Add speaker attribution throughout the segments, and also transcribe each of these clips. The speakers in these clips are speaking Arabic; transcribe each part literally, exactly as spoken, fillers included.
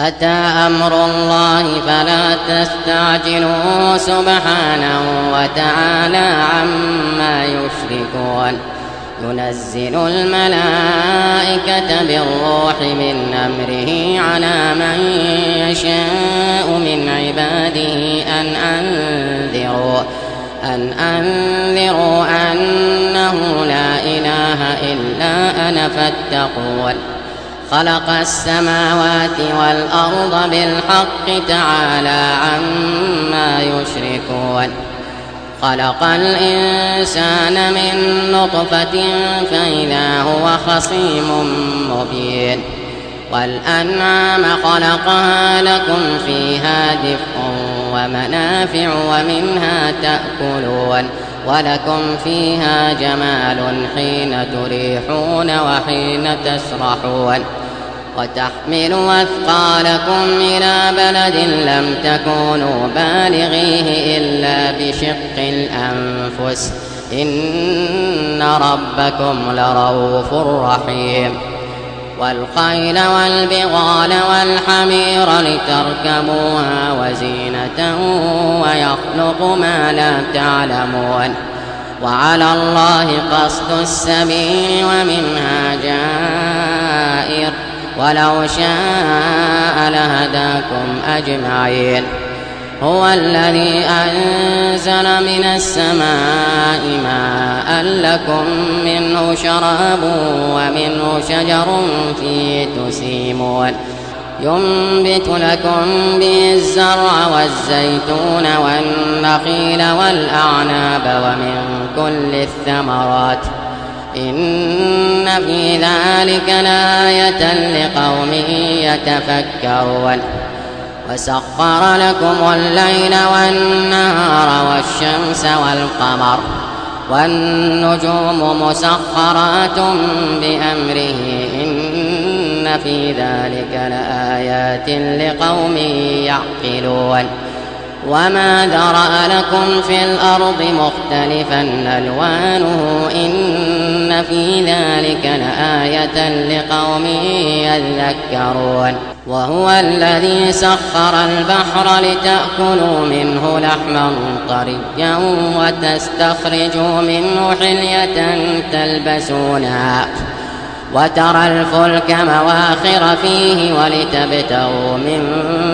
Speaker 1: أتى أمر الله فلا تستعجلوه سبحانه وتعالى عما يشركون. ينزل الملائكة بالروح من أمره على من يشاء من عباده أن أنذروا أن أنذروا أنه لا إله إلا أنا فاتقون. خلق السماوات والأرض بالحق تعالى عما يشركون. خلق الإنسان من نطفة فإذا هو خصيم مبين. والأنعام خلقها لكم فيها دفء ومنافع ومنها تأكلون ولكم فيها جمال حين تريحون وحين تسرحون. وتحمل أثقالكم إلى بلد لم تكونوا بالغيه إلا بشق الأنفس إن ربكم لرؤوف رحيم. والخيل والبغال والحمير لتركبوها وزينة ويخلق ما لا تعلمون. وعلى الله قصد السبيل ومنها جائر ولو شاء لهداكم أجمعين. هو الذي أنزل من السماء ماء لكم منه شراب ومنه شجر فيه تسيمون. ينبت لكم به الزرع والزيتون والنخيل والأعناب ومن كل الثمرات إن في ذلك لآية لقوم يتفكرون. وسخر لكم الليل والنهار والشمس والقمر والنجوم مسخرات بأمره إن في ذلك لآيات لقوم يعقلون. وما ذرأ لكم في الأرض مختلفا ألوانه إن في ذلك لآية لقوم يذكرون. وهو الذي سخر البحر لتأكلوا منه لحما طريا وتستخرجوا منه حلية تلبسونها وترى الفلك مواخر فيه ولتبتغوا من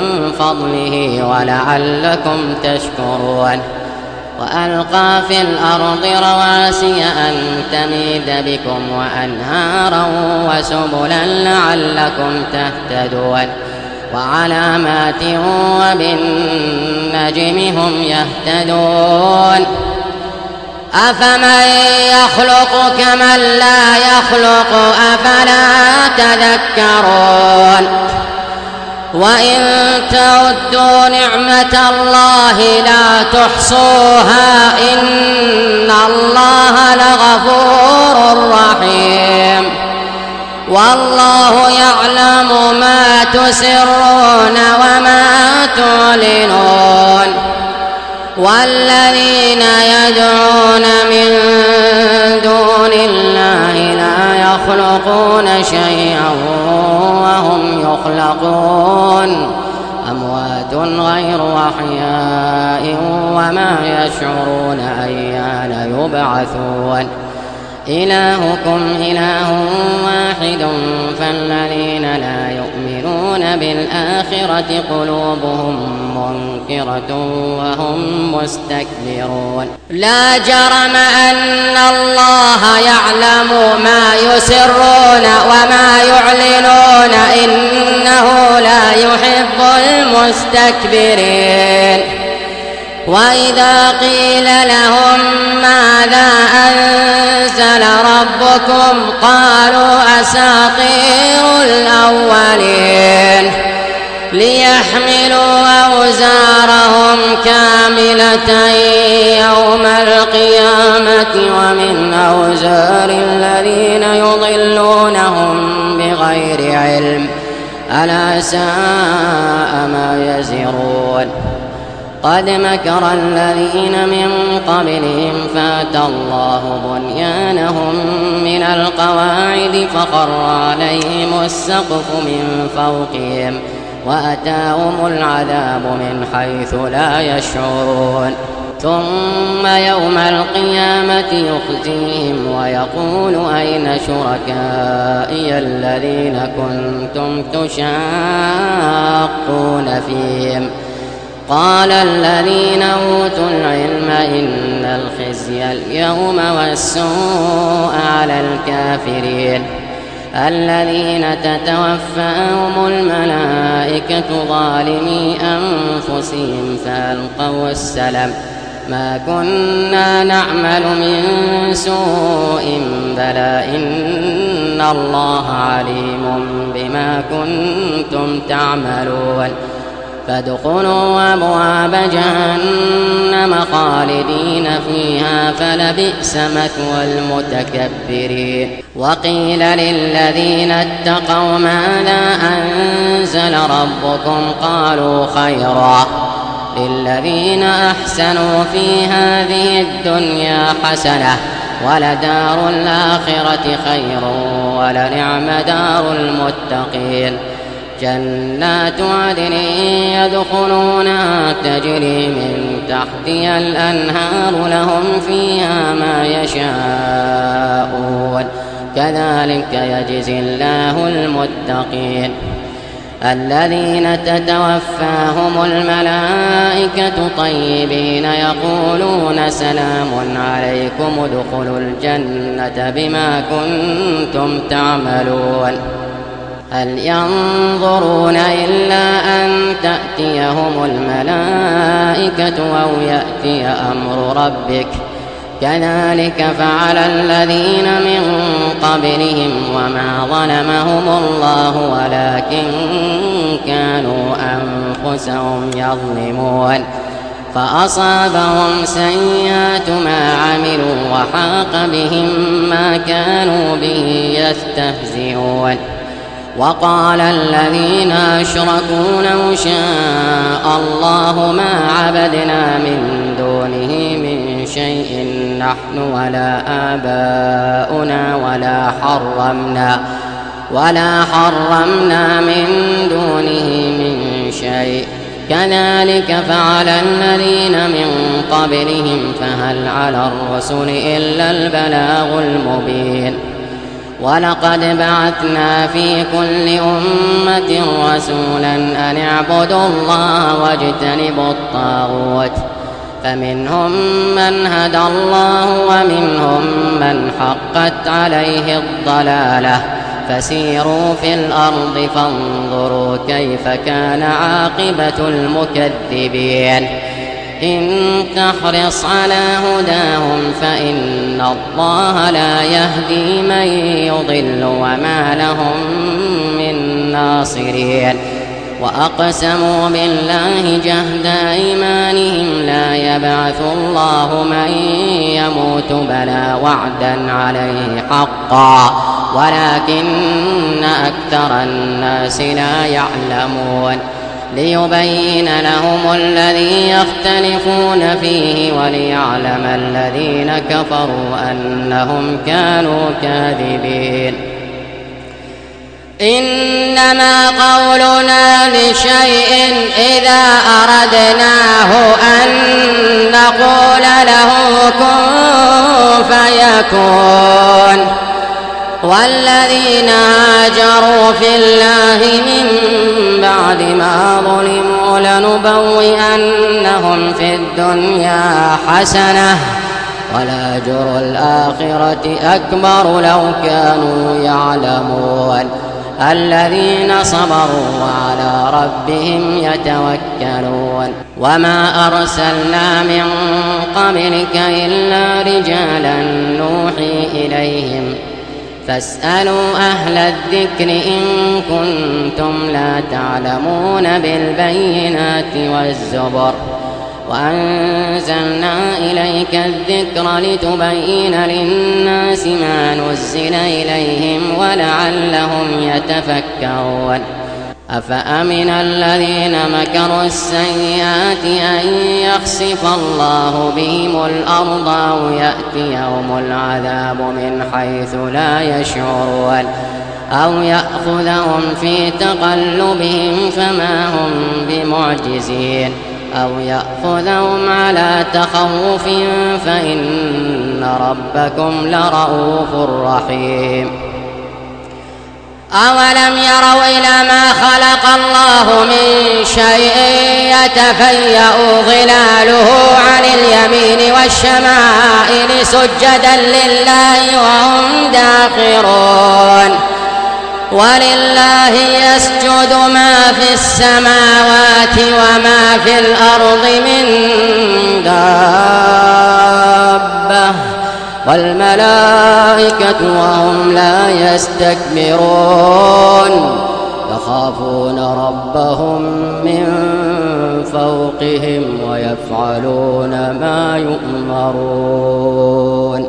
Speaker 1: فضله ولعلكم تشكرون. وألقى في الأرض رواسي أن تميد بكم وأنهارا وسبلا لعلكم تهتدون. وعلامات وبالنجم هم يهتدون. أفمن يخلق كمن لا يخلق أفلا تذكرون. وإن تعدوا نعمة الله لا تحصوها إن الله لغفور رحيم. والله يعلم ما تسرون وما تعلنون. والذين يدعون من دون الله لا يخلقون شيئا وهم يخلقون أموات غير أحياء وما يشعرون أيان يبعثون. إلهكم إله واحد فالذين لا يؤمنون بالآخرة قلوبهم منكرة وهم مستكبرون. لا جرم أن الله يعلم ما يسرون وما يعلنون إنه لا يحب المستكبرين. وإذا قيل لهم ماذا أنزل ربكم قالوا أساطير الأولين ليحملوا أوزارهم كاملة يوم القيامة ومن أوزار الذين يضلونهم بغير علم ألا ساء ما يزرون. قد مكر الذين من قبلهم فأتى الله بنيانهم من القواعد فخر عليهم السقف من فوقهم وأتاهم العذاب من حيث لا يشعرون ثم يوم القيامة يخزيهم ويقول أين شركائي الذين كنتم تشاقون فيهم قال الذين أوتوا العلم إن الخزي اليوم والسوء على الكافرين الذين تتوفاهم الملائكة ظالمي أنفسهم فألقوا السلم ما كنا نعمل من سوء بلى إن الله عليم بما كنتم تعملون فادخلوا أبواب جهنم خالدين فيها فلبئس مثوى المتكبرين وقيل للذين اتقوا ماذا أنزل ربكم قالوا خيرا للذين أحسنوا في هذه الدنيا حسنة ولدار الآخرة خير ولنعم دار المتقين جنات عدن يدخلونها تجري من تحتها الأنهار لهم فيها ما يشاءون كذلك يجزي الله المتقين الذين تتوفاهم الملائكة طيبين يقولون سلام عليكم ادخلوا الجنة بما كنتم تعملون هل ينظرون إلا أن تأتيهم الملائكة أو يأتي أمر ربك كذلك فعل الذين من قبلهم وما ظلمهم الله ولكن كانوا أنفسهم يظلمون فأصابهم سيئات ما عملوا وحاق بهم ما كانوا به يستهزئون وقال الذين أشركوا لو شاء الله ما عبدنا من دونه من شيء نحن ولا آباؤنا ولا حرمنا ولا حرمنا من دونه من شيء كذلك فعل الذين من قبلهم فهل على الرسل إلا البلاغ المبين ولقد بعثنا في كل أمة رسولا أن اعبدوا الله واجتنبوا الطاغوت فمنهم من هدى الله ومنهم من حقت عليه الضلالة فسيروا في الأرض فانظروا كيف كان عاقبة المكذبين إن تحرص على هداهم فإن الله لا يهدي من يضل وما لهم من ناصرين وأقسموا بالله جهد أيمانهم لا يبعث الله من يموت بلى وعدا عليه حقا ولكن أكثر الناس لا يعلمون ليبين لهم الذي يختلفون فيه وليعلم الذين كفروا أنهم كانوا كاذبين إنما قولنا لشيء إذا أردناه أن نقول له كن فيكون والذين هاجروا في الله من بعد ما ظلموا لنبوئنهم في الدنيا حسنة ولأجر الآخرة أكبر لو كانوا يعلمون الذين صبروا وعلى ربهم يتوكلون وما أرسلنا من قبلك إلا رجالا نوحي إليهم فاسألوا أهل الذكر إن كنتم لا تعلمون بالبينات والزبر وأنزلنا إليك الذكر لتبين للناس ما نزل إليهم ولعلهم يتفكرون أفأمن الذين مكروا السيئات أن يخسف الله بهم الأرض أو يأتيهم العذاب من حيث لا يشعرون أو يأخذهم في تقلبهم فما هم بمعجزين أو يأخذهم على تخوف فإن ربكم لرؤوف رحيم. أولم يروا إلى ما خلق الله من شيء يتفيأ ظلاله عن اليمين والشمائل سجدا لله وهم داخرون. ولله يسجد ما في السماوات وما في الأرض من دابة والملائكة وهم لا يستكبرون يخافون ربهم من فوقهم ويفعلون ما يؤمرون.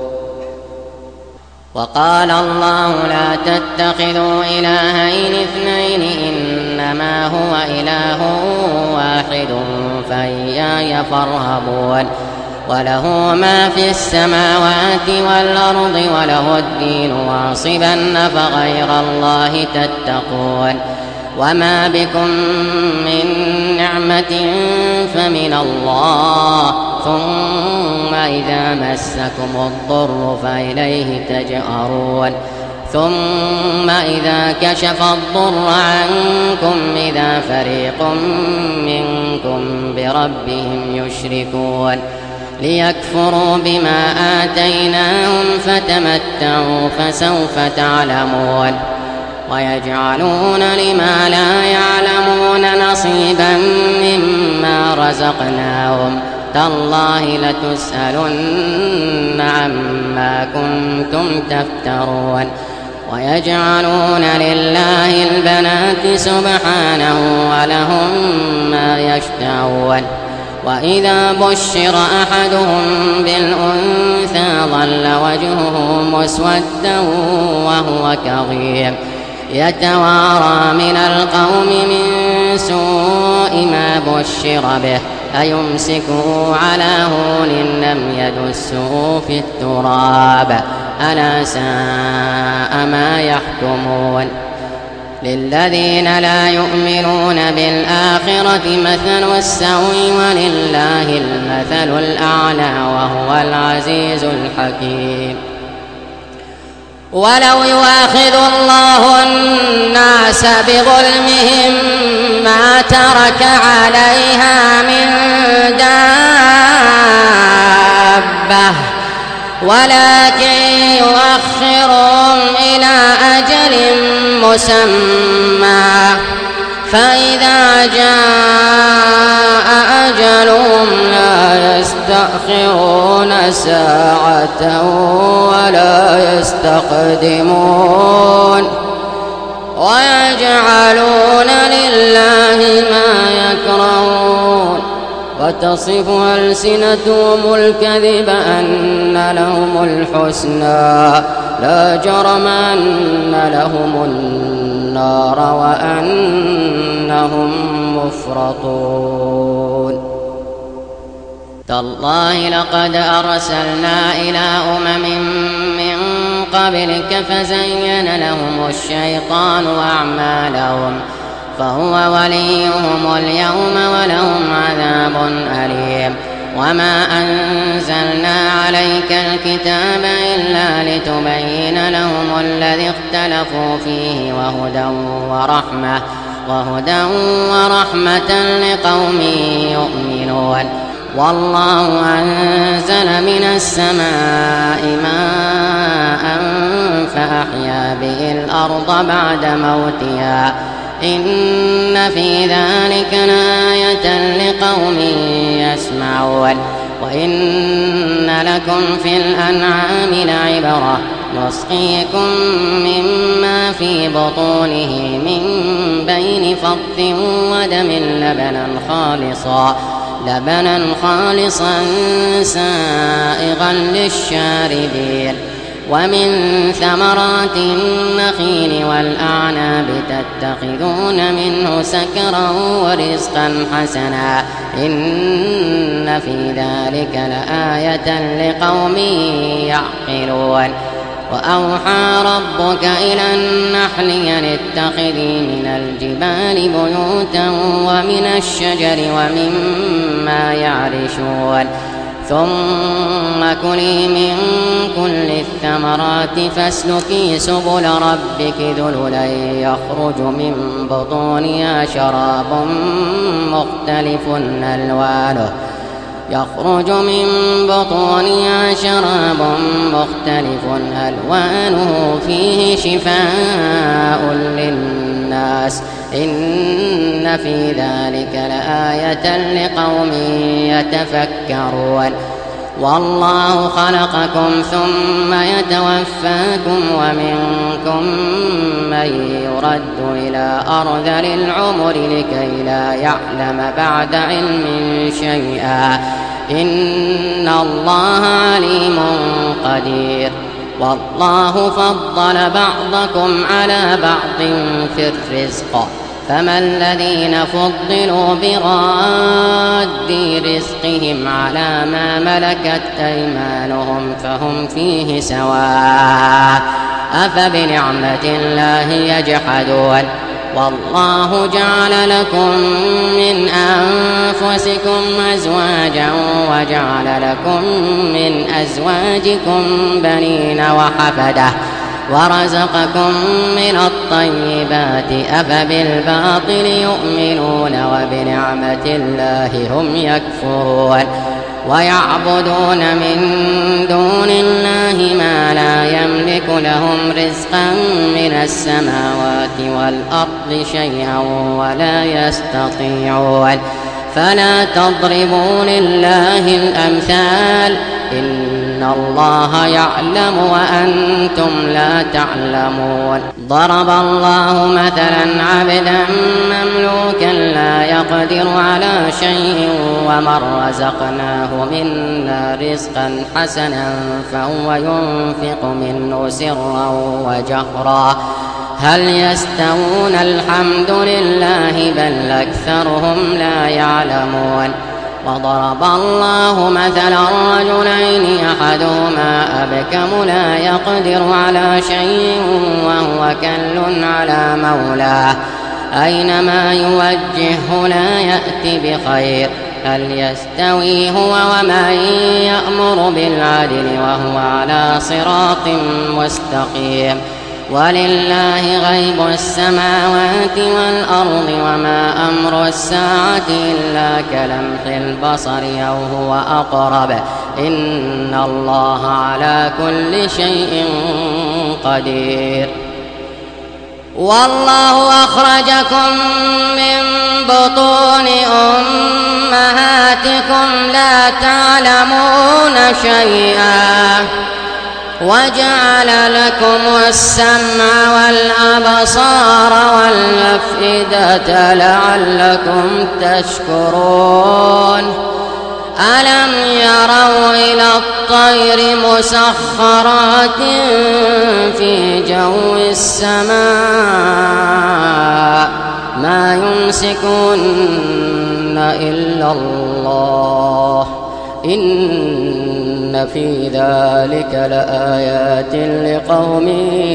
Speaker 1: وقال الله لا تتخذوا إلهين اثنين إنما هو إله واحد فإياي فارهبون. وله ما في السماوات والأرض وله الدين واصبا أفغير الله تتقون. وما بكم من نعمة فمن الله ثم إذا مسكم الضر فإليه تجأرون. ثم إذا كشف الضر عنكم إذا فريق منكم بربهم يشركون ليكفروا بما آتيناهم فتمتعوا فسوف تعلمون. ويجعلون لما لا يعلمون نصيبا مما رزقناهم تالله لتسألن عما كنتم تفترون. ويجعلون لله البنات سبحانه ولهم ما يشتهون. وإذا بشر أحدهم بالأنثى ظل وجهه مسودا وهو كظيم يتوارى من القوم من سوء ما بشر به أيمسكه على هون لم يدسه في التراب ألا ساء ما يحكمون. للذين لا يؤمنون بالآخرة مثل السوء ولله المثل الأعلى وهو العزيز الحكيم. ولو يؤاخذ الله الناس بظلمهم ما ترك عليها من دابة ولكن يؤخرهم إلى أجل مسمى فإذا جاء أجلهم لا يستأخرون ساعة ولا يستقدمون. ويجعلون لله ما يكرهون وتصف ألسنتهم الكذب أن لهم الحسنى لا جرم أن لهم النار وأنهم مفرطون. تالله لقد أرسلنا إلى أمم من قبلك فزين لهم الشيطان أعمالهم فهو وليهم اليوم ولهم عذاب أليم. وما أنزلنا عليك الكتاب إلا لتبين لهم الذي اختلفوا فيه وهدى ورحمة وهدى ورحمة لقوم يؤمنون. والله أنزل من السماء ماء فأحيا به الأرض بعد موتها إن في ذلك لآية لقوم يسمعون. وإن لكم في الأنعام لعبرة نسقيكم مما في بطونه من بين فرث ودم لبنا خالصا لبنا خالصا سائغا للشاربين. ومن ثمرات النخيل والأعناب تتخذون منه سكرا ورزقا حسنا إن في ذلك لآية لقوم يعقلون. وأوحى ربك إلى النحل أن اتخذي من الجبال بيوتا ومن الشجر ومما يعرشون ثم كلي من كل الثمرات فاسلكي سبل ربك ذللا يخرج من بطونها شراب مختلف ألوانه يخرج من بطونها شراب مختلف ألوانه فيه شفاء للناس إن في ذلك لآية لقوم يتفكرون والله خلقكم ثم يتوفاكم ومنكم من يرد إلى أرذل العمر لكي لا يعلم بعد علم شيئا إن الله عليم قدير والله فضل بعضكم على بعض في الرزق فما الذين فضلوا براد رزقهم على ما ملكت أيمانهم فهم فيه سواء أفبنعمة الله يجحدون والله جعل لكم من أنفسكم أزواجا وجعل لكم من أزواجكم بنين وحفدة ورزقكم من الطيبات أفبالباطل يؤمنون وبنعمة الله هم يكفرون ويعبدون من دون الله ما لا يملك لهم رزقا من السماوات والأرض شيئا ولا يستطيعون فلا تضربوا لله الأمثال إن الله يعلم وأنتم لا تعلمون ضرب الله مثلا عبدا مملوكا لا يقدر على شيء ومن رزقناه منا رزقا حسنا فهو ينفق منه سرا وجهرا هل يستوون الحمد لله بل أكثرهم لا يعلمون وضرب الله مثلا رجلين أحدهما أبكم لا يقدر على شيء وهو كل على مولاه أينما يوجهه لا يأتي بخير هل يستوي هو ومن يأمر بالعدل وهو على صراط مستقيم ولله غيب السماوات والأرض وما أمر الساعة إلا كلمح البصر أو هو أقرب إن الله على كل شيء قدير والله أخرجكم من بطون أمهاتكم لا تعلمون شيئا وجعل لكم السمع والأبصار والأفئدة لعلكم تشكرون ألم يروا إلى الطير مسخرات في جو السماء ما يمسكن إلا الله إن في ذلك لآيات لقوم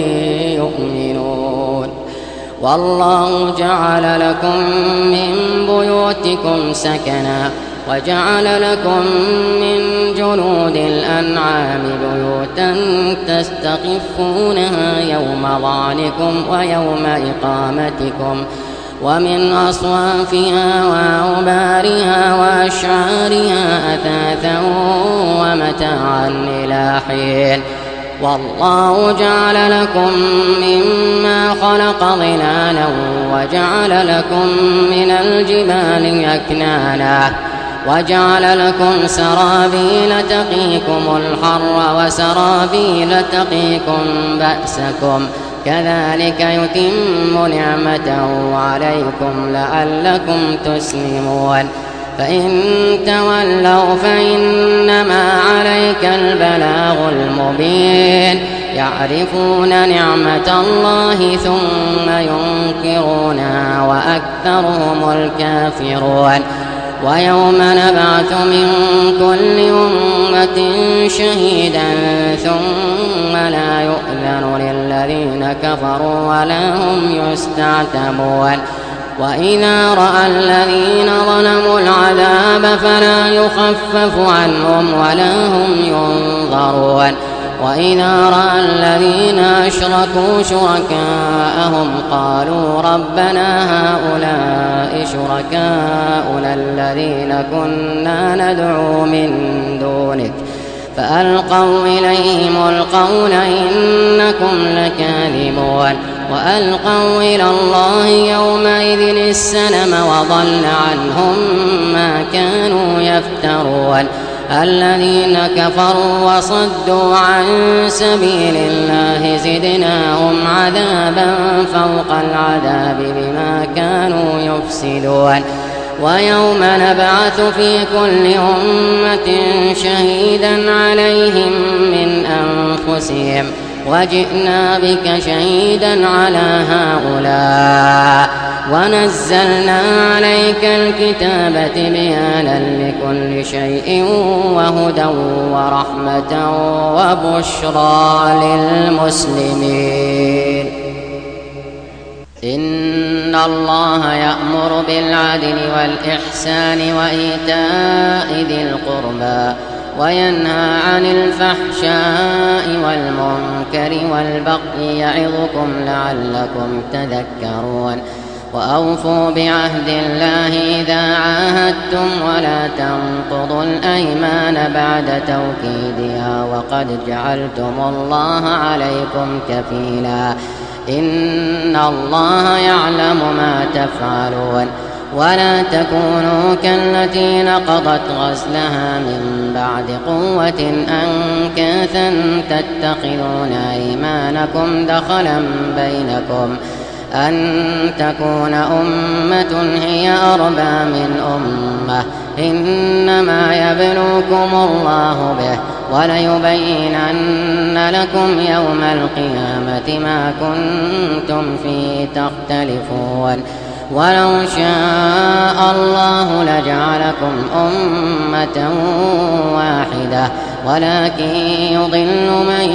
Speaker 1: يؤمنون والله جعل لكم من بيوتكم سكنا وجعل لكم من جلود الأنعام بيوتا تستخفونها يوم ظعنكم ويوم إقامتكم ومن أصوافها وأوبارها وأشعارها أثاثا ومتاعا إلى حين والله جعل لكم مما خلق ظلالا وجعل لكم من الجبال أكنانا وجعل لكم سرابيل تقيكم الحر وسرابيل تقيكم بأسكم كذلك يتم نعمته عليكم لعلكم تسلمون فإن تولوا فإنما عليك البلاغ المبين يعرفون نعمة الله ثم ينكرونها وأكثرهم الكافرون ويوم نبعث من كل أمة شهيدا ثم لا يؤذن للذين كفروا ولا هم يستعتبون وإذا رأى الذين ظلموا العذاب فلا يخفف عنهم ولا هم ينظرون وإذا رأى الذين أشركوا شركاءهم قالوا ربنا هؤلاء شركاؤنا الذين كنا ندعو من دونك فألقوا إليهم القول إنكم لكاذبون وألقوا إلى الله يومئذ السلم وضل عنهم ما كانوا يفترون الذين كفروا وصدوا عن سبيل الله زدناهم عذابا فوق العذاب بما كانوا يفسدون ويوم نبعث في كل أمة شهيدا عليهم من أنفسهم وجئنا بك شهيدا على هؤلاء ونزلنا عليك الكتاب تبيانا لكل شيء وهدى ورحمة وبشرى للمسلمين إن الله يأمر بالعدل والإحسان وإيتاء ذي القربى وينهى عن الفحشاء والمنكر والبغي يعظكم لعلكم تذكرون وأوفوا بعهد الله إذا عاهدتم ولا تنقضوا الأيمان بعد توكيدها وقد جعلتم الله عليكم كفيلا إن الله يعلم ما تفعلون ولا تكونوا كالتي نقضت غزلها من بعد قوة أنكاثا تتخذون أيمانكم دخلا بينكم أن تكون أمة هي أربى من أمة إنما يبلوكم الله به وليبينن لكم يوم القيامة ما كنتم فيه تختلفون ولو شاء الله لجعلكم أمة واحدة ولكن يضل من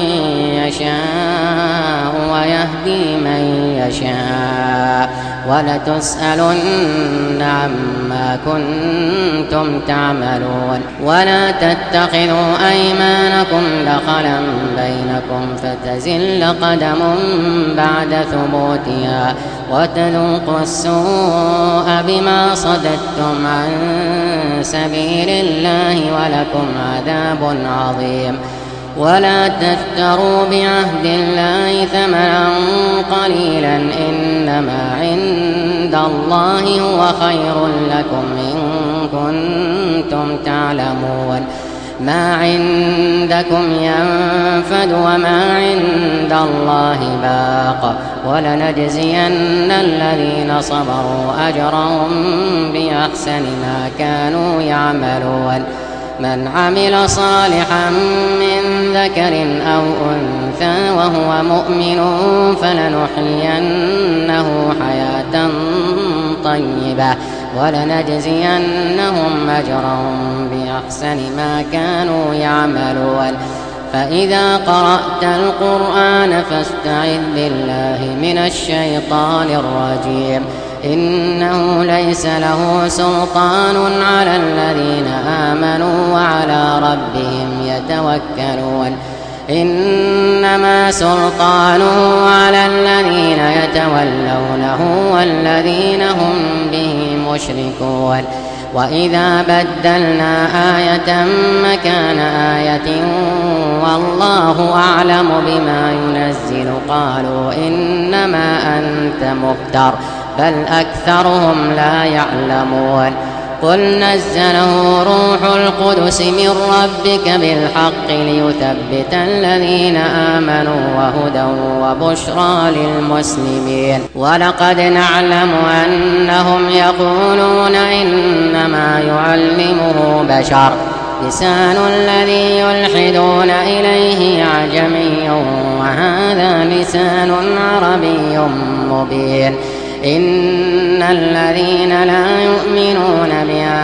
Speaker 1: يشاء ويهدي من يشاء ولتسألن عما كنتم تعملون ولا تتخذوا أيمانكم دخلا بينكم فتزل قدم بعد ثبوتها وتذوقوا السوء بما صددتم عن سبيل الله ولكم عذاب عظيم ولا تشتروا بعهد الله ثمنا قليلا إنما عند الله هو خير لكم إن كنتم تعلمون ما عندكم ينفد وما عند الله باق ولنجزين الذين صبروا أجرهم بأحسن ما كانوا يعملون من عمل صالحا من ذكر أو أنثى وهو مؤمن فلنحيينه حياة طيبة ولنجزينهم أجرهم بأحسن ما كانوا يعملون فإذا قرأت القرآن فاستعذ بالله من الشيطان الرجيم إنه ليس له سلطان على الذين آمنوا وعلى ربهم يتوكلون إنما سلطانه على الذين يتولونه والذين هم به مشركون وإذا بدلنا آية مكان آية والله أعلم بما ينزل قالوا إنما أنت مفتر بل أكثرهم لا يعلمون قل نزله روح القدس من ربك بالحق ليثبت الذين آمنوا وهدى وبشرى للمسلمين ولقد نعلم أنهم يقولون إنما يعلمه بشر لسان الذي يلحدون إليه أعجمي وهذا لسان عربي مبين إن الذين لا يؤمنون بآيات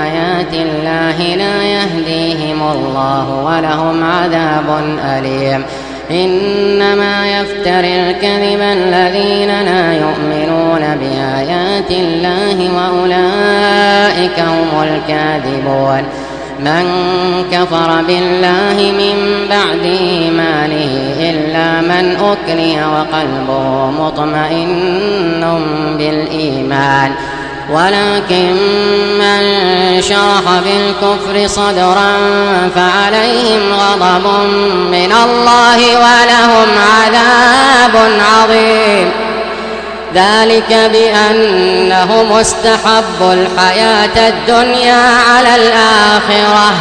Speaker 1: بآيات الله لا يهديهم الله ولهم عذاب أليم. إنما يفتري الكذب الذين لا يؤمنون بآيات الله وأولئك هم الكاذبون. من كفر بالله من بعد إيمانه إلا من أكره وقلبه مطمئن بالإيمان، ولكن من شرح بالكفر صدرا فعليهم غضب من الله ولهم عذاب عظيم. ذلك بأنهم استحبوا الحياة الدنيا على الآخرة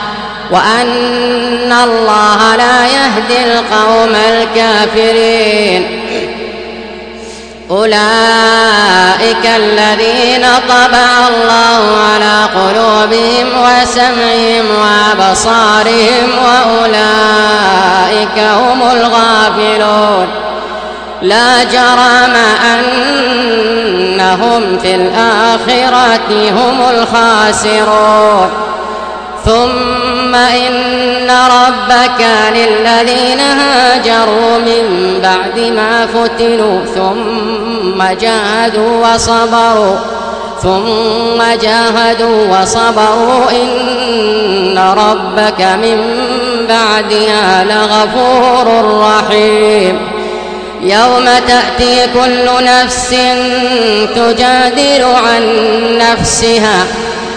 Speaker 1: وأن الله لا يهدي القوم الكافرين. أولئك الذين طبع الله على قلوبهم وسمعهم وأبصارهم وأولئك هم الغافلون. لا جرم أنهم في الآخرة هم الخاسرون. ثم إن ربك للذين هاجروا من بعد ما فتنوا ثم جاهدوا وصبروا ثم جاهدوا وصبروا إن ربك من بعدها لغفور رحيم. يوم تأتي كل نفس تجادل عن نفسها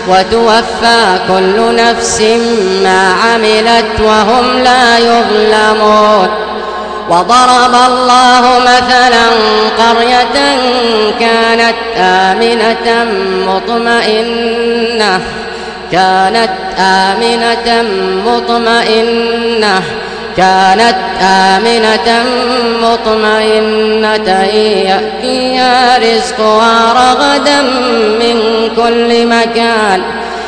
Speaker 1: وتوفى كل نفس ما عملت وهم لا يظلمون. وضرب الله مثلا قرية كانت آمنة مطمئنة كانت آمنة مطمئنة كانت آمنة مطمئنة يأتيها رزقها رغدا من كل مكان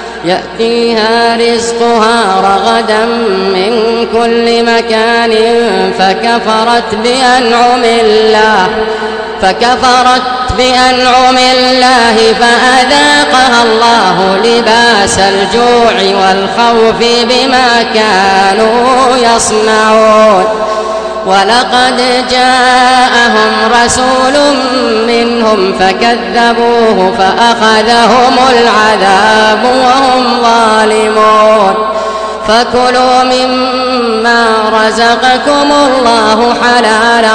Speaker 1: يأتيها رزقها رغدا من كل مكان فكفرت بأنعم الله فكفرت بأنعم الله فأذاقها الله لباس الجوع والخوف بما كانوا يصنعون. ولقد جاءهم رسول منهم فكذبوه فأخذهم العذاب وهم ظالمون. فكلوا مما رزقكم الله حلالا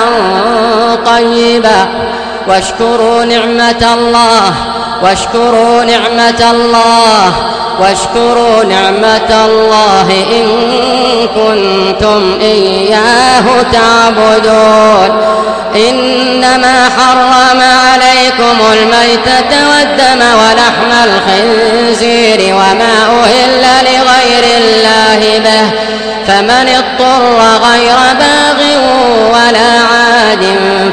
Speaker 1: طيبا واشكروا نعمة الله واشكروا نعمة الله واشكروا نعمة الله إن كنتم إياه تعبدون. إنما حرم عليكم الميتة والدم ولحم الخنزير وما أهل لغير الله به فمن اضطر غير باغ ولا عاد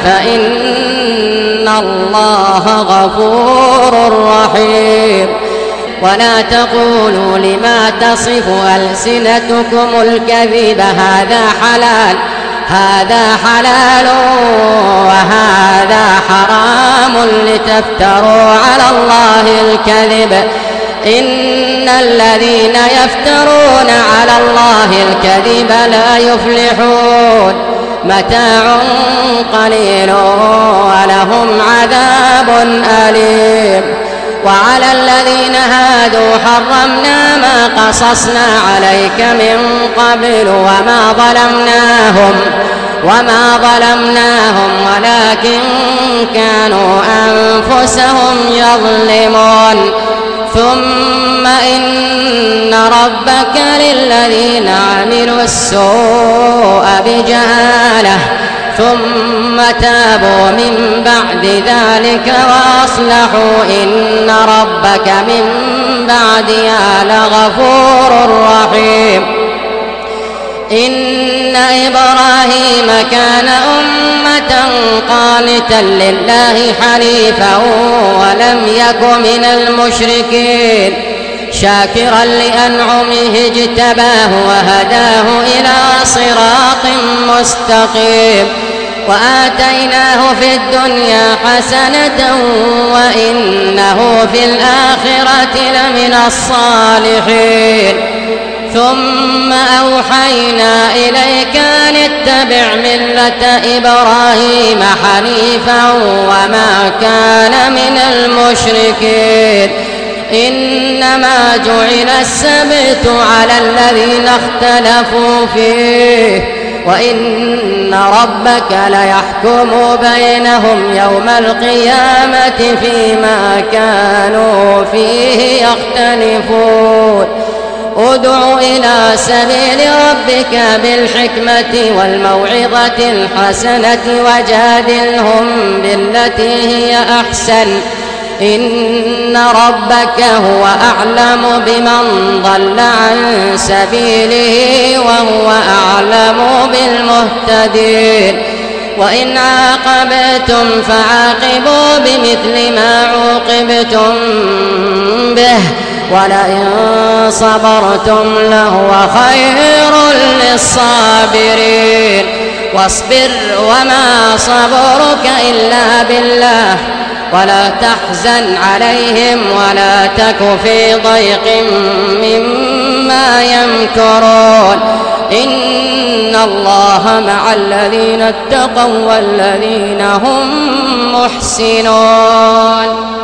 Speaker 1: فإن الله غفور رحيم. ولا تقولوا لما تصف ألسنتكم الكذب هذا حلال هذا حلال وهذا حرام لتفتروا على الله الكذب إن الذين يفترون على الله الكذب لا يفلحون. متاع قليل ولهم عذاب أليم. وعلى الذين هادوا حرمنا ما قصصنا عليك من قبل وما ظلمناهم وما ظلمناهم ولكن كانوا أنفسهم يظلمون. ثم إن ربك للذين عملوا السوء بجهالة ثم تابوا من بعد ذلك وأصلحوا إن ربك من بعدها لغفور رحيم. إن إبراهيم كان أمة قانتا لله حنيفا ولم يك من المشركين شاكرا لأنعمه اجتباه وهداه إلى صراط مستقيم. وآتيناه في الدنيا حسنة وإنه في الآخرة لمن الصالحين ثم أوحينا إليك أن اتبع ملة إبراهيم حنيفا وما كان من المشركين إنما جعل السبت على الذين اختلفوا فيه وإن ربك ليحكم بينهم يوم القيامة فيما كانوا فيه يختلفون ادع إلى سبيل ربك بالحكمة والموعظة الحسنة وجادلهم بالتي هي أحسن إن ربك هو أعلم بمن ضل عن سبيله وهو أعلم بالمهتدين وإن عاقبتم فعاقبوا بمثل ما عوقبتم به ولئن صبرتم لهو خير للصابرين واصبر وما صبرك إلا بالله ولا تحزن عليهم ولا تك في ضيق مما يمكرون إن الله مع الذين اتقوا والذين هم محسنون.